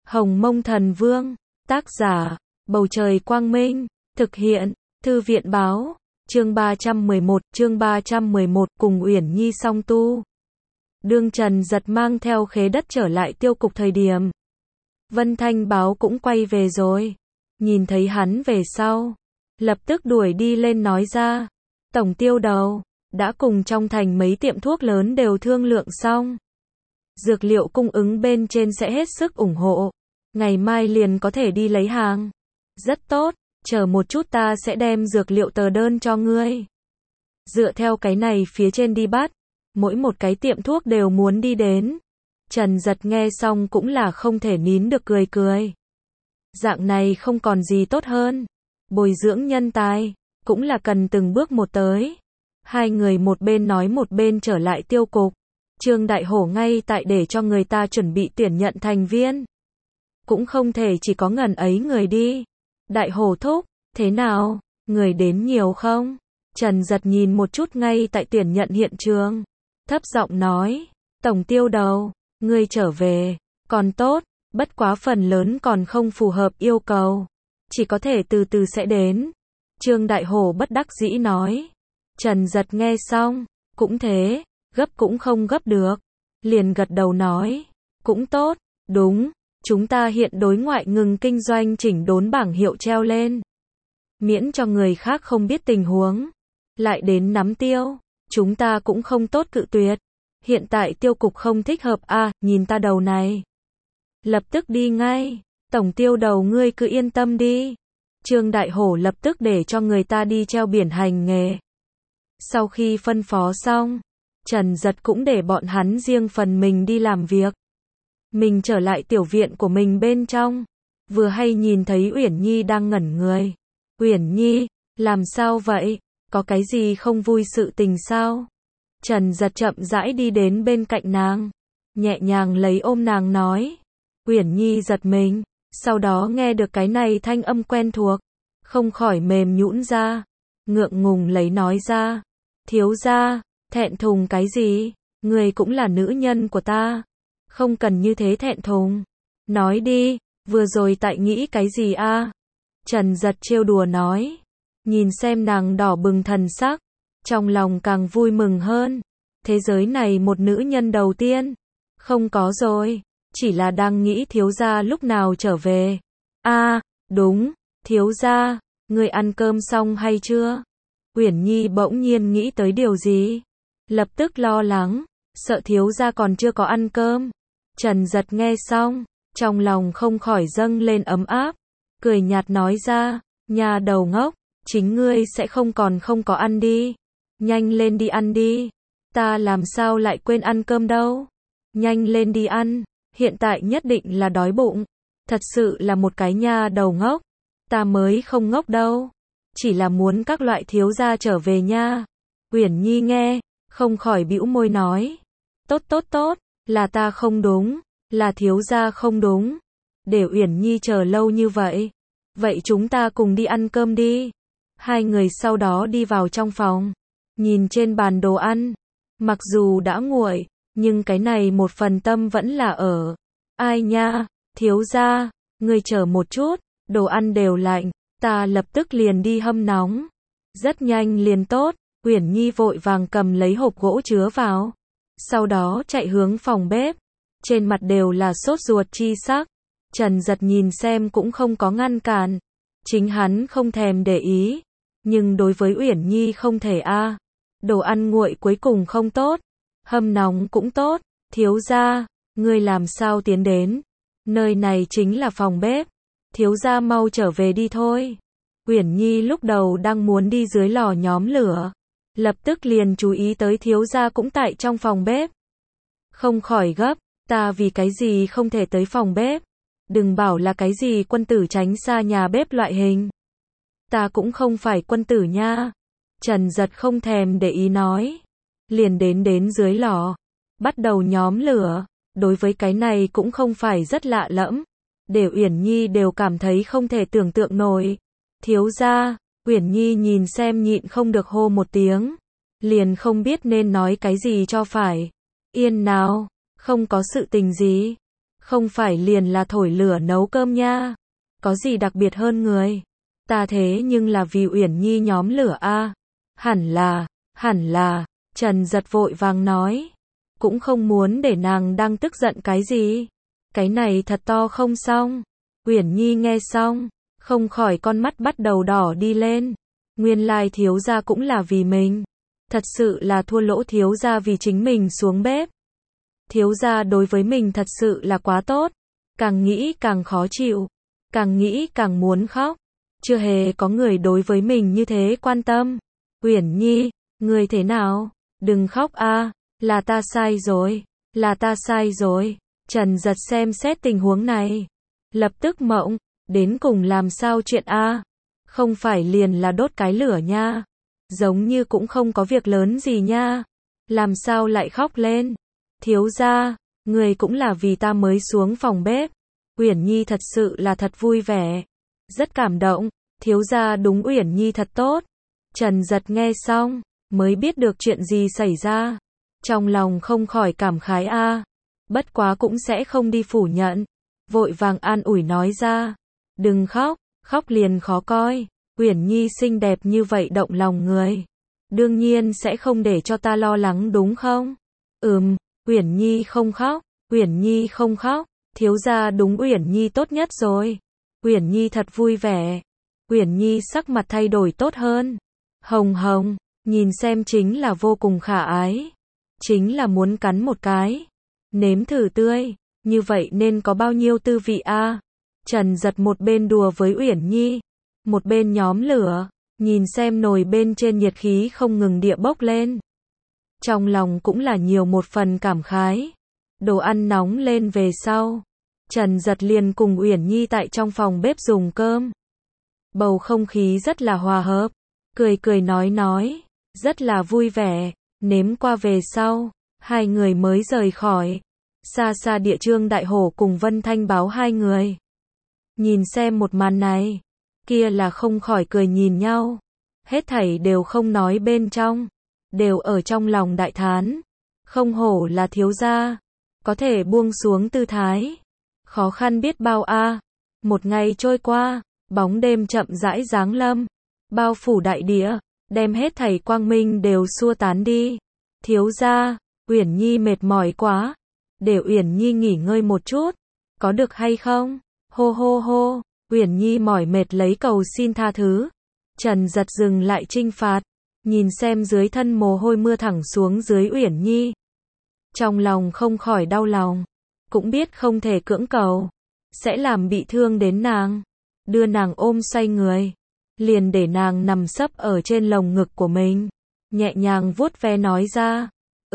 Hồng Mông Thần Vương, tác giả, Bầu Trời Quang Minh, thực hiện, Thư viện Báo, chương 311, cùng Uyển Nhi song tu. Đương Trần Giật mang theo khế đất trở lại tiêu cục thời điểm. Vân Thanh báo cũng quay về rồi. Nhìn thấy hắn về sau, lập tức đuổi đi lên nói ra. Tổng tiêu đầu, đã cùng trong thành mấy tiệm thuốc lớn đều thương lượng xong. Dược liệu cung ứng bên trên sẽ hết sức ủng hộ. Ngày mai liền có thể đi lấy hàng. Rất tốt, chờ một chút ta sẽ đem dược liệu tờ đơn cho ngươi. Dựa theo cái này phía trên đi bắt, mỗi một cái tiệm thuốc đều muốn đi đến. Trần Giật nghe xong cũng là không thể nín được cười cười. Dạng này không còn gì tốt hơn. Bồi dưỡng nhân tài, cũng là cần từng bước một tới. Hai người một bên nói một bên trở lại tiêu cục. Trương Đại Hổ ngay tại để cho người ta chuẩn bị tuyển nhận thành viên. Cũng không thể chỉ có ngần ấy người đi. Đại Hổ thúc, thế nào, người đến nhiều không? Trần Giật nhìn một chút ngay tại tuyển nhận hiện trường. Thấp giọng nói, tổng tiêu đầu, ngươi trở về, còn tốt, bất quá phần lớn còn không phù hợp yêu cầu. Chỉ có thể từ từ sẽ đến. Trương Đại Hổ bất đắc dĩ nói. Trần Giật nghe xong, cũng thế, gấp cũng không gấp được. Liền gật đầu nói, cũng tốt, đúng, chúng ta hiện đối ngoại ngừng kinh doanh chỉnh đốn bảng hiệu treo lên. Miễn cho người khác không biết tình huống. Lại đến nắm tiêu, chúng ta cũng không tốt cự tuyệt. Hiện tại tiêu cục không thích hợp nhìn ta đầu này. Lập tức đi ngay, tổng tiêu đầu ngươi cứ yên tâm đi. Trương Đại Hổ lập tức để cho người ta đi treo biển hành nghề. Sau khi phân phó xong, Trần Giật cũng để bọn hắn riêng phần mình đi làm việc. Mình trở lại tiểu viện của mình bên trong, vừa hay nhìn thấy Uyển Nhi đang ngẩn người. Uyển Nhi, làm sao vậy? Có cái gì không vui sự tình sao? Trần Giật chậm rãi đi đến bên cạnh nàng, nhẹ nhàng lấy ôm nàng nói. Uyển Nhi giật mình, sau đó nghe được cái này thanh âm quen thuộc, không khỏi mềm nhũn ra, ngượng ngùng lấy nói ra. Thiếu gia, thẹn thùng cái gì? Người cũng là nữ nhân của ta, không cần như thế thẹn thùng. Nói đi, vừa rồi tại nghĩ cái gì Trần Giật trêu đùa nói. Nhìn xem nàng đỏ bừng thần sắc, trong lòng càng vui mừng hơn. Thế giới này một nữ nhân đầu tiên. Không có rồi, chỉ là đang nghĩ thiếu gia lúc nào trở về. Đúng, thiếu gia, người ăn cơm xong hay chưa? Uyển Nhi bỗng nhiên nghĩ tới điều gì, lập tức lo lắng, sợ thiếu gia còn chưa có ăn cơm. Trần Giật nghe xong, trong lòng không khỏi dâng lên ấm áp, cười nhạt nói ra, nhà đầu ngốc, chính ngươi sẽ không có ăn đi. Nhanh lên đi ăn đi, ta làm sao lại quên ăn cơm đâu. Nhanh lên đi ăn, hiện tại nhất định là đói bụng. Thật sự là một cái nha đầu ngốc, ta mới không ngốc đâu. Chỉ là muốn các loại thiếu gia trở về nha. Uyển Nhi nghe, không khỏi bĩu môi nói. Tốt, là ta không đúng, là thiếu gia không đúng. Để Uyển Nhi chờ lâu như vậy. Vậy chúng ta cùng đi ăn cơm đi. Hai người sau đó đi vào trong phòng. Nhìn trên bàn đồ ăn. Mặc dù đã nguội, nhưng cái này một phần tâm vẫn là ở. Ai nha, thiếu gia, ngươi chờ một chút, đồ ăn đều lạnh. Ta lập tức liền đi hâm nóng. Rất nhanh liền tốt. Uyển Nhi vội vàng cầm lấy hộp gỗ chứa vào. Sau đó chạy hướng phòng bếp. Trên mặt đều là sốt ruột chi sắc. Trần Giật nhìn xem cũng không có ngăn cản. Chính hắn không thèm để ý. Nhưng đối với Uyển Nhi không thể Đồ ăn nguội cuối cùng không tốt. Hâm nóng cũng tốt. Thiếu gia, ngươi làm sao tiến đến? Nơi này chính là phòng bếp. Thiếu gia mau trở về đi thôi. Uyển Nhi lúc đầu đang muốn đi dưới lò nhóm lửa. Lập tức liền chú ý tới thiếu gia cũng tại trong phòng bếp. Không khỏi gấp, ta vì cái gì không thể tới phòng bếp? Đừng bảo là cái gì quân tử tránh xa nhà bếp loại hình. Ta cũng không phải quân tử nha. Trần Giật không thèm để ý nói. Liền đến dưới lò. Bắt đầu nhóm lửa. Đối với cái này cũng không phải rất lạ lẫm. Để Uyển Nhi đều cảm thấy không thể tưởng tượng nổi. Thiếu gia, Uyển Nhi nhìn xem nhịn không được hô một tiếng. Liền không biết nên nói cái gì cho phải. Yên nào, không có sự tình gì. Không phải liền là thổi lửa nấu cơm nha. Có gì đặc biệt hơn người. Ta thế nhưng là vì Uyển Nhi nhóm lửa a. Hẳn là, Trần Giật vội vàng nói. Cũng không muốn để nàng đang tức giận cái gì. Cái này thật to không xong. Uyển Nhi nghe xong, không khỏi con mắt bắt đầu đỏ đi lên. Nguyên lai thiếu gia cũng là vì mình. Thật sự là thua lỗ thiếu gia vì chính mình xuống bếp. Thiếu gia đối với mình thật sự là quá tốt. Càng nghĩ càng khó chịu. Càng nghĩ càng muốn khóc. Chưa hề có người đối với mình như thế quan tâm. Uyển Nhi, người thế nào? Đừng khóc a, là ta sai rồi. Là ta sai rồi. Trần Giật xem xét tình huống này. Lập tức mộng, đến cùng làm sao chuyện a? Không phải liền là đốt cái lửa nha. Giống như cũng không có việc lớn gì nha. Làm sao lại khóc lên? Thiếu gia, người cũng là vì ta mới xuống phòng bếp. Uyển Nhi thật sự là thật vui vẻ. Rất cảm động, thiếu gia đúng Uyển Nhi thật tốt. Trần Giật nghe xong, mới biết được chuyện gì xảy ra. Trong lòng không khỏi cảm khái a. Bất quá cũng sẽ không đi phủ nhận. Vội vàng an ủi nói ra. Đừng khóc, khóc liền khó coi. Uyển Nhi xinh đẹp như vậy động lòng người. Đương nhiên sẽ không để cho ta lo lắng đúng không? Uyển Nhi không khóc, Uyển Nhi không khóc. Thiếu gia đúng Uyển Nhi tốt nhất rồi. Uyển Nhi thật vui vẻ. Uyển Nhi sắc mặt thay đổi tốt hơn. Hồng hồng, nhìn xem chính là vô cùng khả ái. Chính là muốn cắn một cái. Nếm thử tươi, như vậy nên có bao nhiêu tư vị a? Trần Giật một bên đùa với Uyển Nhi, một bên nhóm lửa, nhìn xem nồi bên trên nhiệt khí không ngừng địa bốc lên. Trong lòng cũng là nhiều một phần cảm khái. Đồ ăn nóng lên về sau, Trần Giật liền cùng Uyển Nhi tại trong phòng bếp dùng cơm. Bầu không khí rất là hòa hợp, cười cười nói, rất là vui vẻ. Nếm qua về sau, hai người mới rời khỏi. Xa xa địa Trương Đại Hổ cùng Vân Thanh Báo hai người. Nhìn xem một màn này, kia là không khỏi cười nhìn nhau. Hết thảy đều không nói bên trong, đều ở trong lòng đại thán. Không hổ là thiếu gia, có thể buông xuống tư thái. Khó khăn biết bao a. Một ngày trôi qua, bóng đêm chậm rãi giáng lâm, bao phủ đại địa, đem hết thảy quang minh đều xua tán đi. Thiếu gia, Uyển Nhi mệt mỏi quá, để Uyển Nhi nghỉ ngơi một chút, có được hay không? Hô hô hô, Uyển Nhi mỏi mệt lấy cầu xin tha thứ. Trần Giật dừng lại trinh phạt, nhìn xem dưới thân mồ hôi mưa thẳng xuống dưới Uyển Nhi. Trong lòng không khỏi đau lòng, cũng biết không thể cưỡng cầu, sẽ làm bị thương đến nàng. Đưa nàng ôm xoay người, liền để nàng nằm sấp ở trên lồng ngực của mình, nhẹ nhàng vuốt ve nói ra.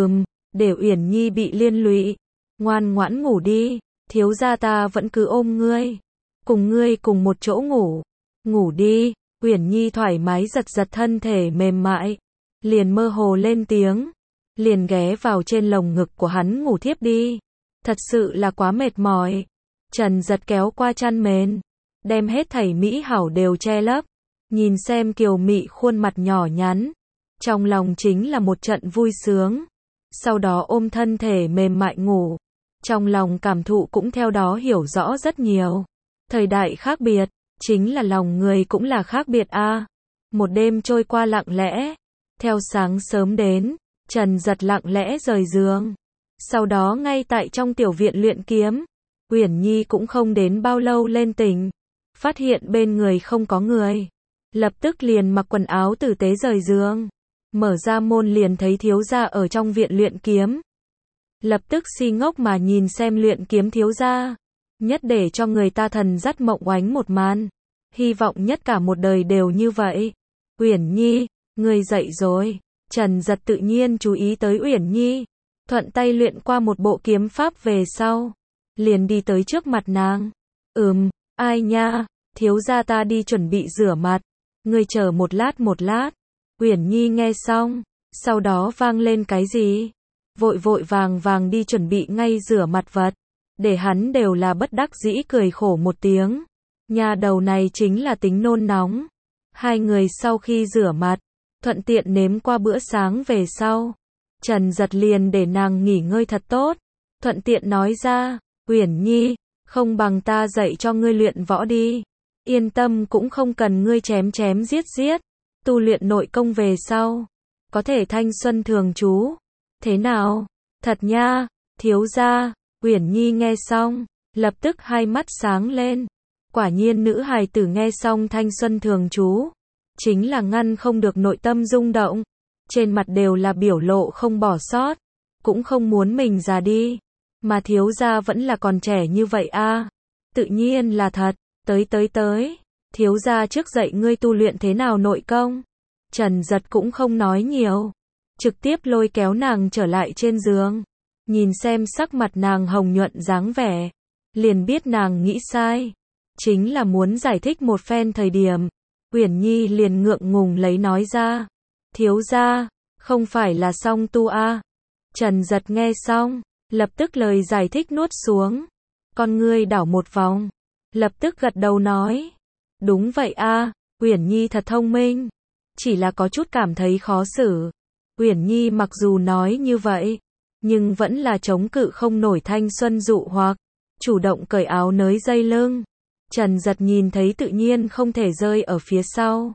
Để Uyển Nhi bị liên lụy, ngoan ngoãn ngủ đi, thiếu gia ta vẫn cứ ôm ngươi, cùng ngươi cùng một chỗ ngủ. Ngủ đi. Uyển Nhi thoải mái giật giật thân thể mềm mại, liền mơ hồ lên tiếng, liền ghé vào trên lồng ngực của hắn ngủ thiếp đi. Thật sự là quá mệt mỏi. Trần Giật kéo qua chăn mền, đem hết thảy mỹ hảo đều che lấp, nhìn xem kiều mị khuôn mặt nhỏ nhắn, trong lòng chính là một trận vui sướng. Sau đó ôm thân thể mềm mại ngủ, trong lòng cảm thụ cũng theo đó hiểu rõ rất nhiều. Thời đại khác biệt, chính là lòng người cũng là khác biệt a. Một đêm trôi qua lặng lẽ, theo sáng sớm đến, Trần Giật lặng lẽ rời giường. Sau đó ngay tại trong tiểu viện luyện kiếm, Uyển Nhi cũng không đến bao lâu lên tỉnh, phát hiện bên người không có người, lập tức liền mặc quần áo tử tế rời giường, mở ra môn liền thấy thiếu gia ở trong viện luyện kiếm. Lập tức si ngốc mà nhìn xem luyện kiếm thiếu gia, nhất để cho người ta thần dắt mộng oánh một màn, hy vọng nhất cả một đời đều như vậy. Uyển Nhi, ngươi dậy rồi. Trần Giật tự nhiên chú ý tới Uyển Nhi, thuận tay luyện qua một bộ kiếm pháp về sau, liền đi tới trước mặt nàng. Ai nha, thiếu gia ta đi chuẩn bị rửa mặt, ngươi chờ một lát. Uyển Nhi nghe xong, sau đó vang lên cái gì? Vội vàng đi chuẩn bị ngay rửa mặt vật, để hắn đều là bất đắc dĩ cười khổ một tiếng. Nhà đầu này chính là tính nôn nóng. Hai người sau khi rửa mặt, thuận tiện nếm qua bữa sáng về sau, Trần Giật liền để nàng nghỉ ngơi thật tốt, thuận tiện nói ra, Uyển Nhi, không bằng ta dạy cho ngươi luyện võ đi. Yên tâm, cũng không cần ngươi chém chém giết giết. Tu luyện nội công về sau, có thể thanh xuân thường trú. Thế nào? Thật nha, thiếu gia. Uyển Nhi nghe xong, lập tức hai mắt sáng lên. Quả nhiên nữ hài tử nghe xong thanh xuân thường trú, chính là ngăn không được nội tâm rung động. Trên mặt đều là biểu lộ không bỏ sót, cũng không muốn mình già đi. Mà thiếu gia vẫn là còn trẻ như vậy a. Tự nhiên là thật. Tới. Thiếu gia trước dạy ngươi tu luyện thế nào nội công. Trần Giật cũng không nói nhiều, trực tiếp lôi kéo nàng trở lại trên giường. Nhìn xem sắc mặt nàng hồng nhuận dáng vẻ, liền biết nàng nghĩ sai. Chính là muốn giải thích một phen thời điểm, Uyển Nhi liền ngượng ngùng lấy nói ra. Thiếu gia, không phải là song tu a. Trần Giật nghe xong, lập tức lời giải thích nuốt xuống. Con ngươi đảo một vòng, lập tức gật đầu nói. Đúng vậy a, Uyển Nhi thật thông minh. Chỉ là có chút cảm thấy khó xử. Uyển Nhi mặc dù nói như vậy, nhưng vẫn là chống cự không nổi thanh xuân dụ hoặc, chủ động cởi áo nới dây lưng. Trần Giật nhìn thấy tự nhiên không thể rơi ở phía sau.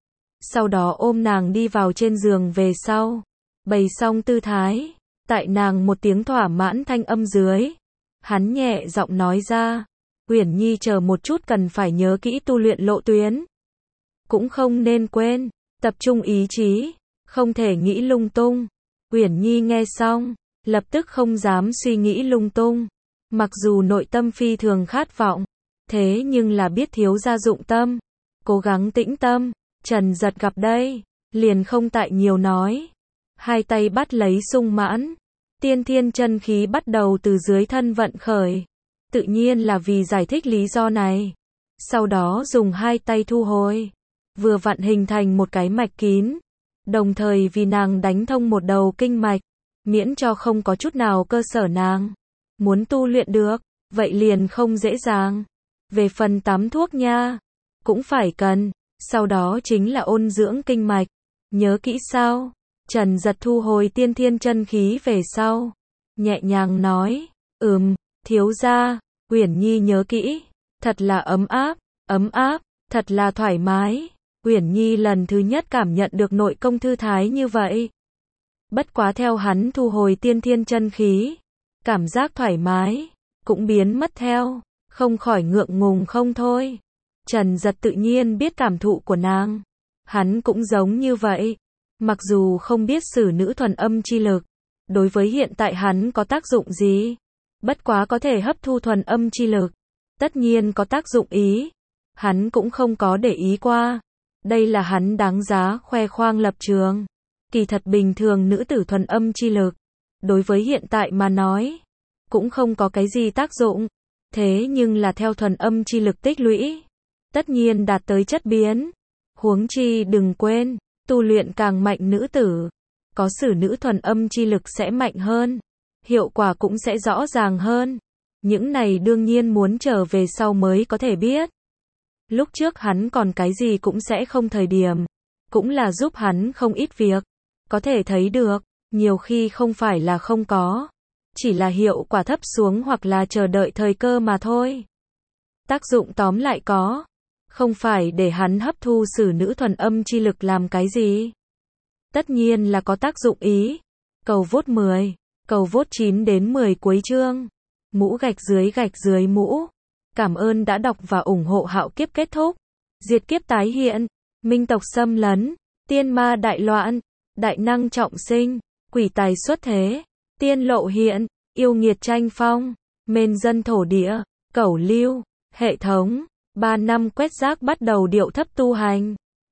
Sau đó ôm nàng đi vào trên giường về sau, bày xong tư thái, tại nàng một tiếng thỏa mãn thanh âm dưới, hắn nhẹ giọng nói ra. Uyển Nhi chờ một chút cần phải nhớ kỹ tu luyện lộ tuyến. Cũng không nên quên, tập trung ý chí, không thể nghĩ lung tung. Uyển Nhi nghe xong, lập tức không dám suy nghĩ lung tung. Mặc dù nội tâm phi thường khát vọng, thế nhưng là biết thiếu gia dụng tâm, cố gắng tĩnh tâm. Trần Giật gặp đây, liền không tại nhiều nói. Hai tay bắt lấy sung mãn, tiên thiên chân khí bắt đầu từ dưới thân vận khởi. Tự nhiên là vì giải thích lý do này. Sau đó dùng hai tay thu hồi, vừa vặn hình thành một cái mạch kín. Đồng thời vì nàng đánh thông một đầu kinh mạch, miễn cho không có chút nào cơ sở nàng muốn tu luyện được, vậy liền không dễ dàng. Về phần tắm thuốc nha, cũng phải cần. Sau đó chính là ôn dưỡng kinh mạch. Nhớ kỹ sao? Trần Giật thu hồi tiên thiên chân khí về sau, nhẹ nhàng nói. Thiếu gia. Uyển Nhi nhớ kỹ. Thật là ấm áp, thật là thoải mái. Uyển Nhi lần thứ nhất cảm nhận được nội công thư thái như vậy. Bất quá theo hắn thu hồi tiên thiên chân khí, cảm giác thoải mái cũng biến mất theo, không khỏi ngượng ngùng không thôi. Trần Giật tự nhiên biết cảm thụ của nàng, hắn cũng giống như vậy. Mặc dù không biết sử nữ thuần âm chi lực đối với hiện tại hắn có tác dụng gì, bất quá có thể hấp thu thuần âm chi lực, tất nhiên có tác dụng ý. Hắn cũng không có để ý qua. Đây là hắn đáng giá khoe khoang lập trường. Kỳ thật bình thường nữ tử thuần âm chi lực, đối với hiện tại mà nói, cũng không có cái gì tác dụng. Thế nhưng là theo thuần âm chi lực tích lũy, tất nhiên đạt tới chất biến. Huống chi đừng quên, tu luyện càng mạnh nữ tử, có sử nữ thuần âm chi lực sẽ mạnh hơn, hiệu quả cũng sẽ rõ ràng hơn. Những này đương nhiên muốn trở về sau mới có thể biết. Lúc trước hắn còn cái gì cũng sẽ không thời điểm, cũng là giúp hắn không ít việc. Có thể thấy được, nhiều khi không phải là không có, chỉ là hiệu quả thấp xuống hoặc là chờ đợi thời cơ mà thôi. Tác dụng tóm lại có, không phải để hắn hấp thu sử nữ thuần âm chi lực làm cái gì. Tất nhiên là có tác dụng ý. Cầu vote 10, cầu vote 9 đến 10 cuối chương. Mũ gạch dưới mũ. Cảm ơn đã đọc và ủng hộ Hạo Kiếp kết thúc. Diệt kiếp tái hiện, minh tộc xâm lấn, tiên ma đại loạn, đại năng trọng sinh, quỷ tài xuất thế, tiên lộ hiện, yêu nghiệt tranh phong, mên dân thổ địa, cẩu lưu, hệ thống. 3 năm quét rác bắt đầu điệu thấp tu hành.